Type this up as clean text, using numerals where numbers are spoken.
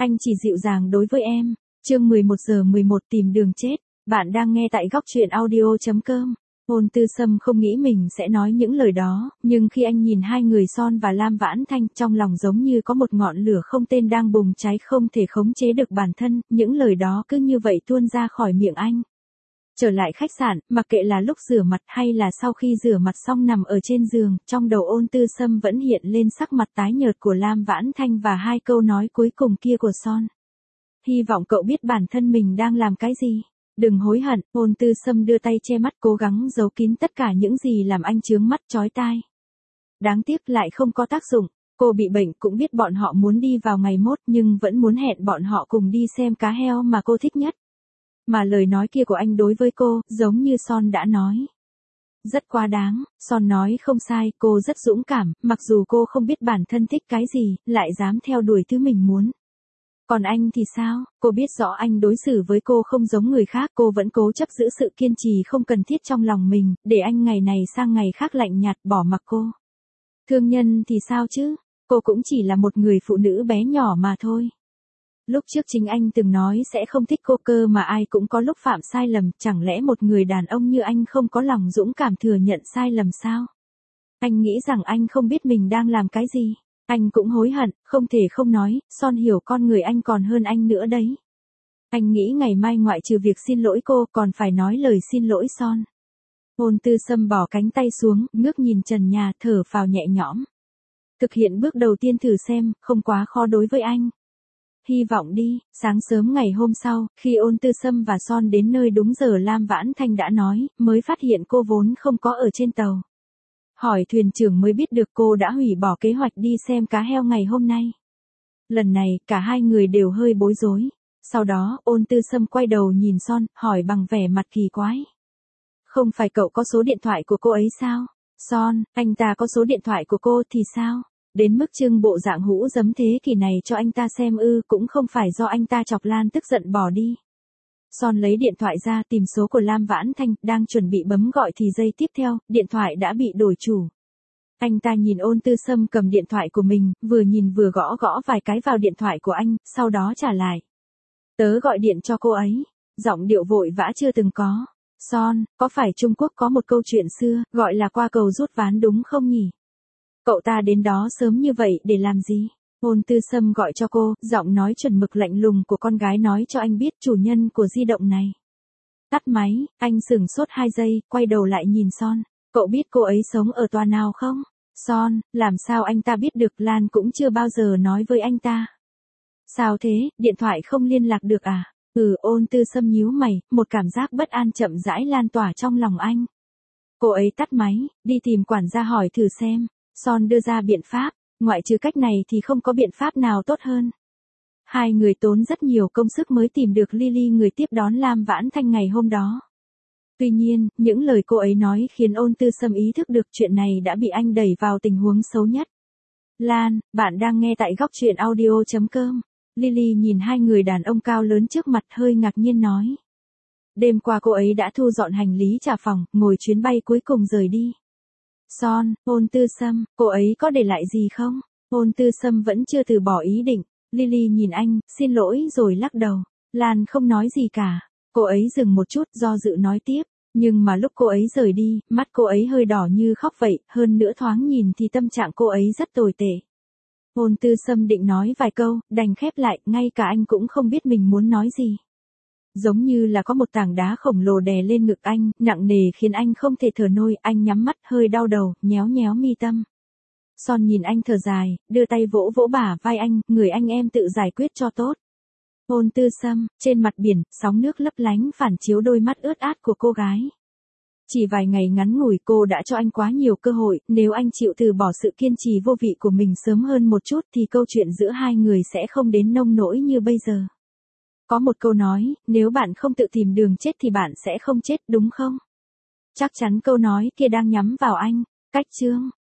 Anh chỉ dịu dàng đối với em. Chương 11 giờ 11 tìm đường chết. Bạn đang nghe tại góc truyện audio.com. Ôn Tư Sâm không nghĩ mình sẽ nói những lời đó, nhưng khi anh nhìn hai người Son và Lam Vãn Thanh, trong lòng giống như có một ngọn lửa không tên đang bùng cháy không thể khống chế được bản thân, những lời đó cứ như vậy tuôn ra khỏi miệng anh. Trở lại khách sạn, mặc kệ là lúc rửa mặt hay là sau khi rửa mặt xong nằm ở trên giường, trong đầu Ôn Tư Sâm vẫn hiện lên sắc mặt tái nhợt của Lam Vãn Thanh và hai câu nói cuối cùng kia của Son. Hy vọng cậu biết bản thân mình đang làm cái gì. Đừng hối hận. Ôn Tư Sâm đưa tay che mắt cố gắng giấu kín tất cả những gì làm anh chướng mắt chói tai. Đáng tiếc lại không có tác dụng. Cô bị bệnh cũng biết bọn họ muốn đi vào ngày mốt nhưng vẫn muốn hẹn bọn họ cùng đi xem cá heo mà cô thích nhất. Mà lời nói kia của anh đối với cô, giống như Son đã nói. Rất quá đáng. Son nói không sai, cô rất dũng cảm, mặc dù cô không biết bản thân thích cái gì, lại dám theo đuổi thứ mình muốn. Còn anh thì sao? Cô biết rõ anh đối xử với cô không giống người khác, cô vẫn cố chấp giữ sự kiên trì không cần thiết trong lòng mình, để anh ngày này sang ngày khác lạnh nhạt bỏ mặc cô. Thương nhân thì sao chứ? Cô cũng chỉ là một người phụ nữ bé nhỏ mà thôi. Lúc trước chính anh từng nói sẽ không thích cô cơ mà ai cũng có lúc phạm sai lầm, chẳng lẽ một người đàn ông như anh không có lòng dũng cảm thừa nhận sai lầm sao? Anh nghĩ rằng anh không biết mình đang làm cái gì. Anh cũng hối hận, không thể không nói, Son hiểu con người anh còn hơn anh nữa đấy. Anh nghĩ ngày mai ngoại trừ việc xin lỗi cô còn phải nói lời xin lỗi Son. Ôn Tư Sâm bỏ cánh tay xuống, ngước nhìn trần nhà thở phào nhẹ nhõm. Thực hiện bước đầu tiên thử xem, không quá khó đối với anh. Hy vọng đi. Sáng sớm ngày hôm sau, khi Ôn Tư Sâm và Son đến nơi đúng giờ Lam Vãn Thanh đã nói, mới phát hiện cô vốn không có ở trên tàu. Hỏi thuyền trưởng mới biết được cô đã hủy bỏ kế hoạch đi xem cá heo ngày hôm nay. Lần này, cả hai người đều hơi bối rối. Sau đó, Ôn Tư Sâm quay đầu nhìn Son, hỏi bằng vẻ mặt kỳ quái. Không phải cậu có số điện thoại của cô ấy sao? Son, anh ta có số điện thoại của cô thì sao? Đến mức trưng bộ dạng hũ giấm thế kỷ này cho anh ta xem cũng không phải do anh ta chọc Lan tức giận bỏ đi. Son lấy điện thoại ra tìm số của Lam Vãn Thanh, đang chuẩn bị bấm gọi thì giây tiếp theo, điện thoại đã bị đổi chủ. Anh ta nhìn Ôn Tư Sâm cầm điện thoại của mình, vừa nhìn vừa gõ gõ vài cái vào điện thoại của anh, sau đó trả lại. Tớ gọi điện cho cô ấy. Giọng điệu vội vã chưa từng có. Son, có phải Trung Quốc có một câu chuyện xưa, gọi là qua cầu rút ván đúng không nhỉ? Cậu ta đến đó sớm như vậy để làm gì? Ôn Tư Sâm gọi cho cô, giọng nói chuẩn mực lạnh lùng của con gái nói cho anh biết chủ nhân của di động này. Tắt máy, anh sửng sốt 2 giây, quay đầu lại nhìn Son. Cậu biết cô ấy sống ở tòa nào không? Son, làm sao anh ta biết được, Lan cũng chưa bao giờ nói với anh ta. Sao thế, điện thoại không liên lạc được à? Ôn Tư Sâm nhíu mày, một cảm giác bất an chậm rãi lan tỏa trong lòng anh. Cô ấy tắt máy, đi tìm quản gia hỏi thử xem. Son đưa ra biện pháp, ngoại trừ cách này thì không có biện pháp nào tốt hơn. Hai người tốn rất nhiều công sức mới tìm được Lily người tiếp đón Lam Vãn Thanh ngày hôm đó. Tuy nhiên, những lời cô ấy nói khiến Ôn Tư Sâm ý thức được chuyện này đã bị anh đẩy vào tình huống xấu nhất. Lan, bạn đang nghe tại góc truyện audio.com. Lily nhìn hai người đàn ông cao lớn trước mặt hơi ngạc nhiên nói. Đêm qua cô ấy đã thu dọn hành lý trả phòng, ngồi chuyến bay cuối cùng rời đi. Son, Ôn Tư Sâm, cô ấy có để lại gì không? Ôn Tư Sâm vẫn chưa từ bỏ ý định. Lily nhìn anh, xin lỗi rồi lắc đầu. Lan không nói gì cả. Cô ấy dừng một chút do dự nói tiếp. Nhưng mà lúc cô ấy rời đi, mắt cô ấy hơi đỏ như khóc vậy, hơn nữa thoáng nhìn thì tâm trạng cô ấy rất tồi tệ. Ôn Tư Sâm định nói vài câu, đành khép lại, ngay cả anh cũng không biết mình muốn nói gì. Giống như là có một tảng đá khổng lồ đè lên ngực anh, nặng nề khiến anh không thể thở nổi, anh nhắm mắt hơi đau đầu, nhéo nhéo mi tâm. Son nhìn anh thở dài, đưa tay vỗ vỗ bả vai anh, người anh em tự giải quyết cho tốt. Ôn Tư Sâm, trên mặt biển, sóng nước lấp lánh phản chiếu đôi mắt ướt át của cô gái. Chỉ vài ngày ngắn ngủi cô đã cho anh quá nhiều cơ hội, nếu anh chịu từ bỏ sự kiên trì vô vị của mình sớm hơn một chút thì câu chuyện giữa hai người sẽ không đến nông nỗi như bây giờ. Có một câu nói, nếu bạn không tự tìm đường chết thì bạn sẽ không chết đúng không? Chắc chắn câu nói kia đang nhắm vào anh. Cách chương